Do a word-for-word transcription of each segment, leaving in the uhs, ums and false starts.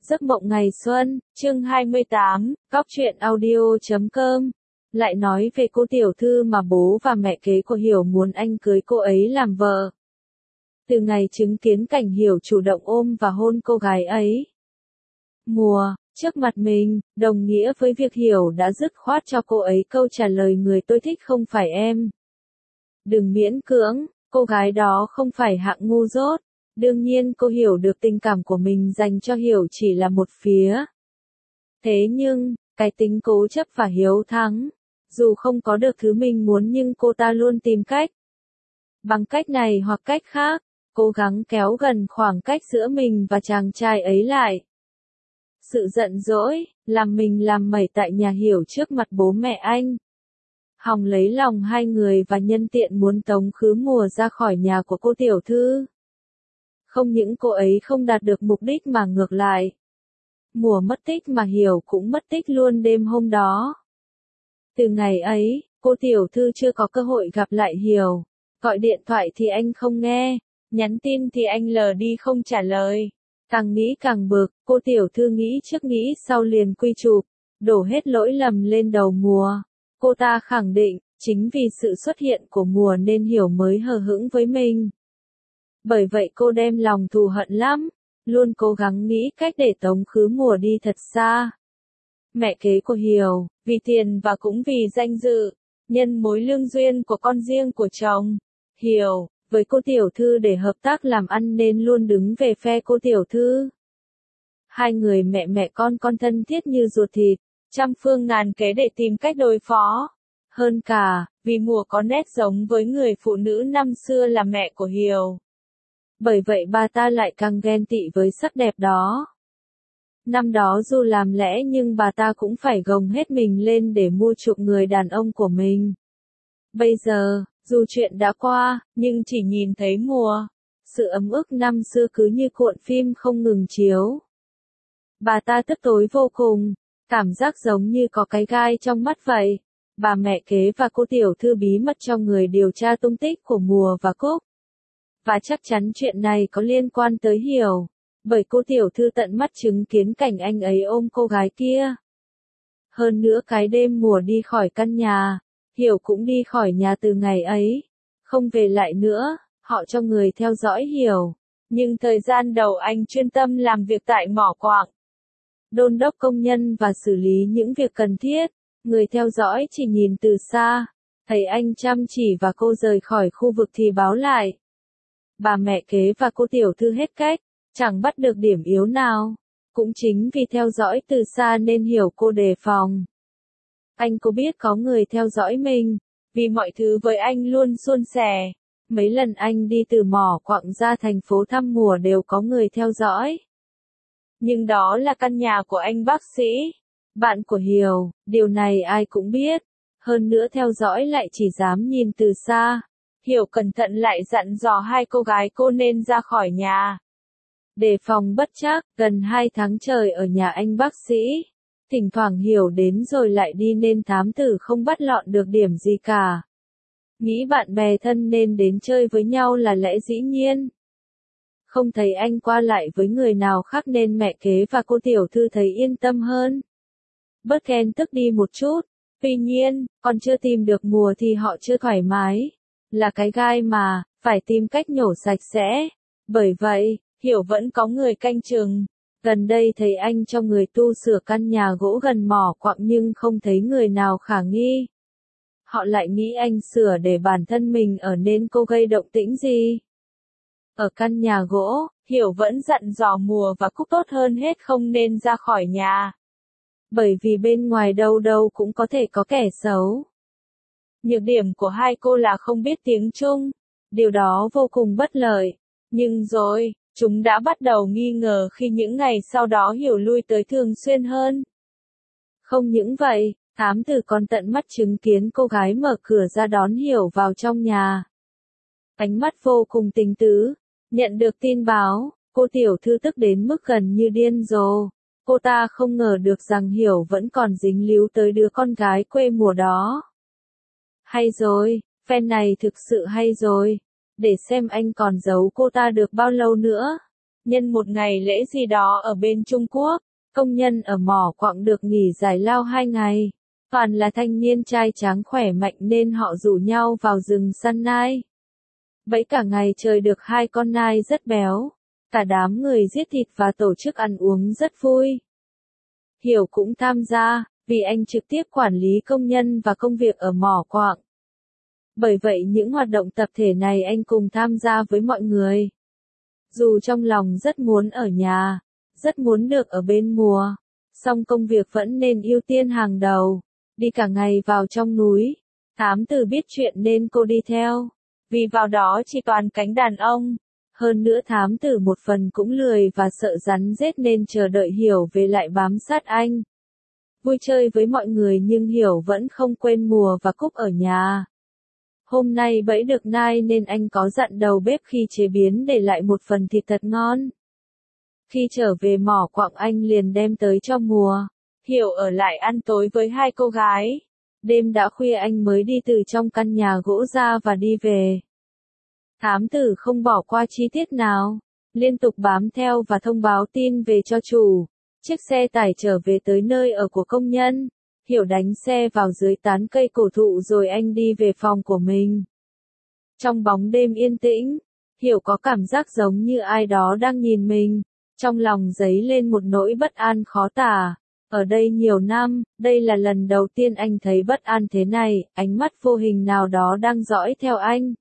Giấc mộng ngày xuân, chương hai mươi tám, góc truyện audio chấm com. Lại nói về cô tiểu thư mà bố và mẹ kế của Hiểu muốn anh cưới cô ấy làm vợ. Từ ngày chứng kiến cảnh Hiểu chủ động ôm và hôn cô gái ấy. Mùa, trước mặt mình, đồng nghĩa với việc Hiểu đã dứt khoát cho cô ấy câu trả lời người tôi thích không phải em. Đừng miễn cưỡng, cô gái đó không phải hạng ngu dốt. Đương nhiên cô hiểu được tình cảm của mình dành cho Hiểu chỉ là một phía. Thế nhưng, cái tính cố chấp và hiếu thắng, dù không có được thứ mình muốn nhưng cô ta luôn tìm cách. Bằng cách này hoặc cách khác, cố gắng kéo gần khoảng cách giữa mình và chàng trai ấy lại. Sự giận dỗi, làm mình làm mẩy tại nhà Hiểu trước mặt bố mẹ anh. Hòng lấy lòng hai người và nhân tiện muốn tống khứ Mùa ra khỏi nhà của cô tiểu thư. Không những cô ấy không đạt được mục đích mà ngược lại. Mùa mất tích mà Hiểu cũng mất tích luôn đêm hôm đó. Từ ngày ấy, cô tiểu thư chưa có cơ hội gặp lại Hiểu. Gọi điện thoại thì anh không nghe, nhắn tin thì anh lờ đi không trả lời. Càng nghĩ càng bực, cô tiểu thư nghĩ trước nghĩ sau liền quy chụp, đổ hết lỗi lầm lên đầu Mùa. Cô ta khẳng định, chính vì sự xuất hiện của Mùa nên Hiểu mới hờ hững với mình. Bởi vậy cô đem lòng thù hận lắm, luôn cố gắng nghĩ cách để tống khứ Mùa đi thật xa. Mẹ kế của Hiểu, vì tiền và cũng vì danh dự, nhân mối lương duyên của con riêng của chồng, Hiểu, với cô tiểu thư để hợp tác làm ăn nên luôn đứng về phe cô tiểu thư. Hai người mẹ mẹ con con thân thiết như ruột thịt, trăm phương ngàn kế để tìm cách đối phó. Hơn cả, vì Mùa có nét giống với người phụ nữ năm xưa là mẹ của Hiểu. Bởi vậy bà ta lại càng ghen tị với sắc đẹp đó. Năm đó dù làm lẽ nhưng bà ta cũng phải gồng hết mình lên để mua chuộc người đàn ông của mình. Bây giờ, dù chuyện đã qua, nhưng chỉ nhìn thấy Mùa, sự ấm ức năm xưa cứ như cuộn phim không ngừng chiếu. Bà ta tức tối vô cùng, cảm giác giống như có cái gai trong mắt vậy. Bà mẹ kế và cô tiểu thư bí mật cho người điều tra tung tích của Mùa và Cúc. Và chắc chắn chuyện này có liên quan tới Hiểu, bởi cô tiểu thư tận mắt chứng kiến cảnh anh ấy ôm cô gái kia. Hơn nữa cái đêm Mùa đi khỏi căn nhà, Hiểu cũng đi khỏi nhà từ ngày ấy, không về lại nữa, họ cho người theo dõi Hiểu. Nhưng thời gian đầu anh chuyên tâm làm việc tại mỏ quặng, đôn đốc công nhân và xử lý những việc cần thiết, người theo dõi chỉ nhìn từ xa, thấy anh chăm chỉ và cô rời khỏi khu vực thì báo lại. Bà mẹ kế và cô tiểu thư hết cách, chẳng bắt được điểm yếu nào. Cũng chính vì theo dõi từ xa nên Hiểu cô đề phòng. Anh có biết có người theo dõi mình, vì mọi thứ với anh luôn suôn sẻ. Mấy lần anh đi từ mỏ quặng ra thành phố thăm Mùa đều có người theo dõi. Nhưng đó là căn nhà của anh bác sĩ, bạn của Hiểu, điều này ai cũng biết. Hơn nữa theo dõi lại chỉ dám nhìn từ xa. Hiểu cẩn thận lại dặn dò hai cô gái cô nên ra khỏi nhà. Đề phòng bất trắc, gần hai tháng trời ở nhà anh bác sĩ. Thỉnh thoảng Hiểu đến rồi lại đi nên thám tử không bắt lọt được điểm gì cả. Nghĩ bạn bè thân nên đến chơi với nhau là lẽ dĩ nhiên. Không thấy anh qua lại với người nào khác nên mẹ kế và cô tiểu thư thấy yên tâm hơn. Bớt ghen tức đi một chút. Tuy nhiên, còn chưa tìm được Mùa thì họ chưa thoải mái. Là cái gai mà, phải tìm cách nhổ sạch sẽ. Bởi vậy, Hiểu vẫn có người canh chừng. Gần đây thấy anh cho người tu sửa căn nhà gỗ gần mỏ quặng nhưng không thấy người nào khả nghi. Họ lại nghĩ anh sửa để bản thân mình ở nên cô gây động tĩnh gì. Ở căn nhà gỗ, Hiểu vẫn dặn dò Mùa và Cúc tốt hơn hết không nên ra khỏi nhà. Bởi vì bên ngoài đâu đâu cũng có thể có kẻ xấu. Nhược điểm của hai cô là không biết tiếng Trung, điều đó vô cùng bất lợi. Nhưng rồi, chúng đã bắt đầu nghi ngờ khi những ngày sau đó Hiểu lui tới thường xuyên hơn. Không những vậy, thám tử còn tận mắt chứng kiến cô gái mở cửa ra đón Hiểu vào trong nhà. Ánh mắt vô cùng tình tứ, nhận được tin báo, cô tiểu thư tức đến mức gần như điên rồ. Cô ta không ngờ được rằng Hiểu vẫn còn dính líu tới đứa con gái quê mùa đó. Hay rồi, phen này thực sự hay rồi. Để xem anh còn giấu cô ta được bao lâu nữa. Nhân một ngày lễ gì đó ở bên Trung Quốc, công nhân ở mỏ quặng được nghỉ giải lao hai ngày. Toàn là thanh niên trai tráng khỏe mạnh nên họ rủ nhau vào rừng săn nai. Bẫy cả ngày trời được hai con nai rất béo. Cả đám người giết thịt và tổ chức ăn uống rất vui. Hiểu cũng tham gia, vì anh trực tiếp quản lý công nhân và công việc ở mỏ quặng. Bởi vậy những hoạt động tập thể này anh cùng tham gia với mọi người. Dù trong lòng rất muốn ở nhà, rất muốn được ở bên mùa, song công việc vẫn nên ưu tiên hàng đầu. Đi cả ngày vào trong núi, Thám Tử biết chuyện nên cô đi theo. Vì vào đó chỉ toàn cánh đàn ông. Hơn nữa Thám Tử một phần cũng lười và sợ rắn rết nên chờ đợi Hiểu về lại bám sát anh. Vui chơi với mọi người nhưng Hiểu vẫn không quên Mùa và Cúc ở nhà. Hôm nay bẫy được nai nên anh có dặn đầu bếp khi chế biến để lại một phần thịt thật ngon. Khi trở về mỏ quặng anh liền đem tới cho Mùa. Hiểu ở lại ăn tối với hai cô gái. Đêm đã khuya anh mới đi từ trong căn nhà gỗ ra và đi về. Thám Tử không bỏ qua chi tiết nào, liên tục bám theo và thông báo tin về cho chủ. Chiếc xe tải trở về tới nơi ở của công nhân. Hiểu đánh xe vào dưới tán cây cổ thụ rồi anh đi về phòng của mình. Trong bóng đêm yên tĩnh, Hiểu có cảm giác giống như ai đó đang nhìn mình. Trong lòng dấy lên một nỗi bất an khó tả. Ở đây nhiều năm, đây là lần đầu tiên anh thấy bất an thế này, ánh mắt vô hình nào đó đang dõi theo anh.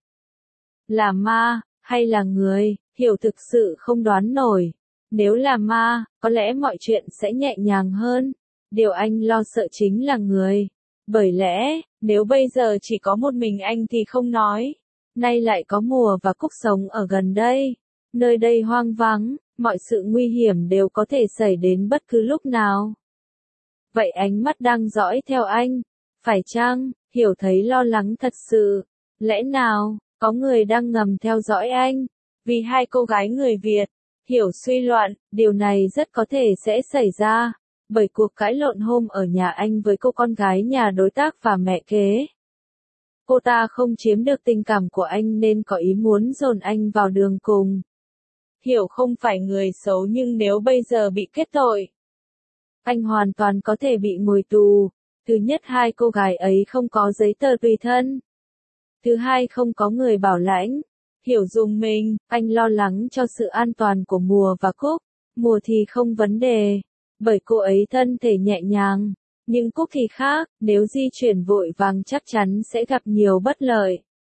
Là ma, hay là người, Hiểu thực sự không đoán nổi. Nếu là ma, có lẽ mọi chuyện sẽ nhẹ nhàng hơn. Điều anh lo sợ chính là người. Bởi lẽ, nếu bây giờ chỉ có một mình anh thì không nói. Nay lại có Mùa và Cúc sống ở gần đây. Nơi đây hoang vắng, mọi sự nguy hiểm đều có thể xảy đến bất cứ lúc nào. Vậy ánh mắt đang dõi theo anh. Phải chăng, Hiểu thấy lo lắng thật sự. Lẽ nào, có người đang ngầm theo dõi anh? Vì hai cô gái người Việt, Hiểu suy luận, điều này rất có thể sẽ xảy ra. Bởi cuộc cãi lộn hôm ở nhà anh với cô con gái nhà đối tác và mẹ kế. Cô ta không chiếm được tình cảm của anh nên có ý muốn dồn anh vào đường cùng. Hiểu không phải người xấu nhưng nếu bây giờ bị kết tội, anh hoàn toàn có thể bị ngồi tù. Thứ nhất hai cô gái ấy không có giấy tờ tùy thân. Thứ hai không có người bảo lãnh. Hiểu dùng mình, anh lo lắng cho sự an toàn của Mùa và Cúc. Mùa thì không vấn đề, bởi cô ấy thân thể nhẹ nhàng. Nhưng Cúc thì khác, nếu di chuyển vội vàng chắc chắn sẽ gặp nhiều bất lợi.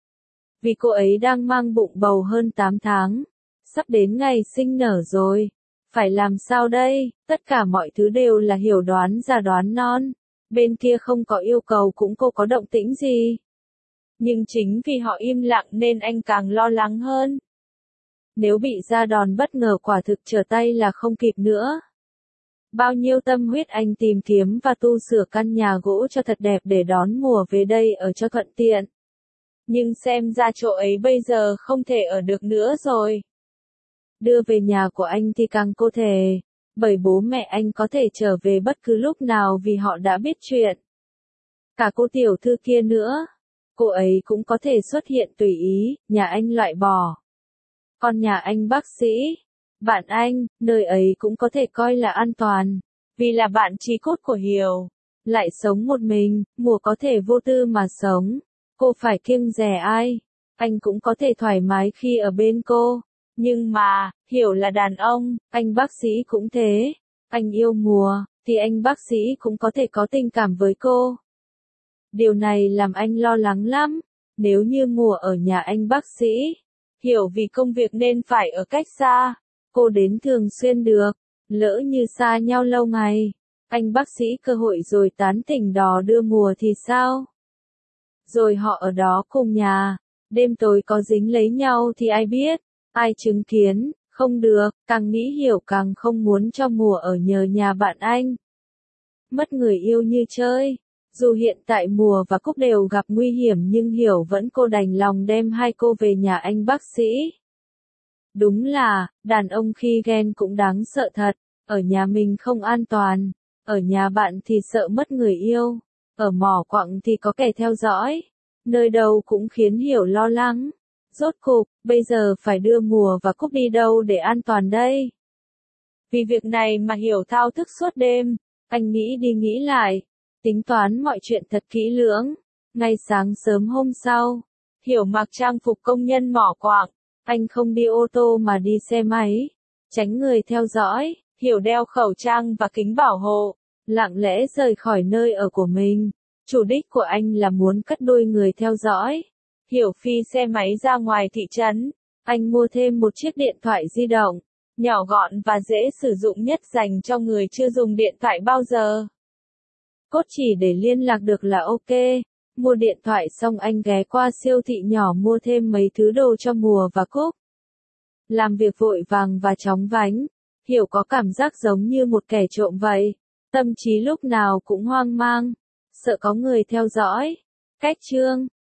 Vì cô ấy đang mang bụng bầu hơn tám tháng. Sắp đến ngày sinh nở rồi. Phải làm sao đây? Tất cả mọi thứ đều là Hiểu đoán già đoán non. Bên kia không có yêu cầu cũng cô có động tĩnh gì. Nhưng chính vì họ im lặng nên anh càng lo lắng hơn. Nếu bị ra đòn bất ngờ quả thực trở tay là không kịp nữa. Bao nhiêu tâm huyết anh tìm kiếm và tu sửa căn nhà gỗ cho thật đẹp để đón Mùa về đây ở cho thuận tiện. Nhưng xem ra chỗ ấy bây giờ không thể ở được nữa rồi. Đưa về nhà của anh thì càng có thể, bởi bố mẹ anh có thể trở về bất cứ lúc nào vì họ đã biết chuyện. Cả cô tiểu thư kia nữa, cô ấy cũng có thể xuất hiện tùy ý, nhà anh loại bỏ. Còn nhà anh bác sĩ, bạn anh, nơi ấy cũng có thể coi là an toàn, vì là bạn chí cốt của Hiểu. Lại sống một mình, Mùa có thể vô tư mà sống, cô phải kiêng dè ai, anh cũng có thể thoải mái khi ở bên cô. Nhưng mà, Hiểu là đàn ông, anh bác sĩ cũng thế. Anh yêu Mùa, thì anh bác sĩ cũng có thể có tình cảm với cô. Điều này làm anh lo lắng lắm. Nếu như Mùa ở nhà anh bác sĩ, Hiểu vì công việc nên phải ở cách xa, cô đến thường xuyên được. Lỡ như xa nhau lâu ngày, anh bác sĩ cơ hội rồi tán tỉnh đò đưa Mùa thì sao? Rồi họ ở đó cùng nhà, đêm tối có dính lấy nhau thì ai biết, ai chứng kiến, không được, càng nghĩ Hiểu càng không muốn cho Mùa ở nhờ nhà bạn anh. Mất người yêu như chơi. Dù hiện tại Mùa và Cúc đều gặp nguy hiểm nhưng Hiểu vẫn cô đành lòng đem hai cô về nhà anh bác sĩ. Đúng là, đàn ông khi ghen cũng đáng sợ thật, ở nhà mình không an toàn, ở nhà bạn thì sợ mất người yêu, ở mỏ quặng thì có kẻ theo dõi, nơi đâu cũng khiến Hiểu lo lắng. Rốt cục, bây giờ phải đưa Mùa và Cúc đi đâu để an toàn đây? Vì việc này mà Hiểu thao thức suốt đêm, anh nghĩ đi nghĩ lại, tính toán mọi chuyện thật kỹ lưỡng. Ngay sáng sớm hôm sau, Hiểu mặc trang phục công nhân mỏ quặng, anh không đi ô tô mà đi xe máy, tránh người theo dõi. Hiểu đeo khẩu trang và kính bảo hộ, lặng lẽ rời khỏi nơi ở của mình. Chủ đích của anh là muốn cắt đuôi người theo dõi. Hiểu phi xe máy ra ngoài thị trấn, anh mua thêm một chiếc điện thoại di động, nhỏ gọn và dễ sử dụng nhất dành cho người chưa dùng điện thoại bao giờ. Cốt chỉ để liên lạc được là ok. Mua điện thoại xong anh ghé qua siêu thị nhỏ mua thêm mấy thứ đồ cho Mùa và Cúc. Làm việc vội vàng và chóng vánh, Hiểu có cảm giác giống như một kẻ trộm vậy. Tâm trí lúc nào cũng hoang mang, sợ có người theo dõi. Cách chương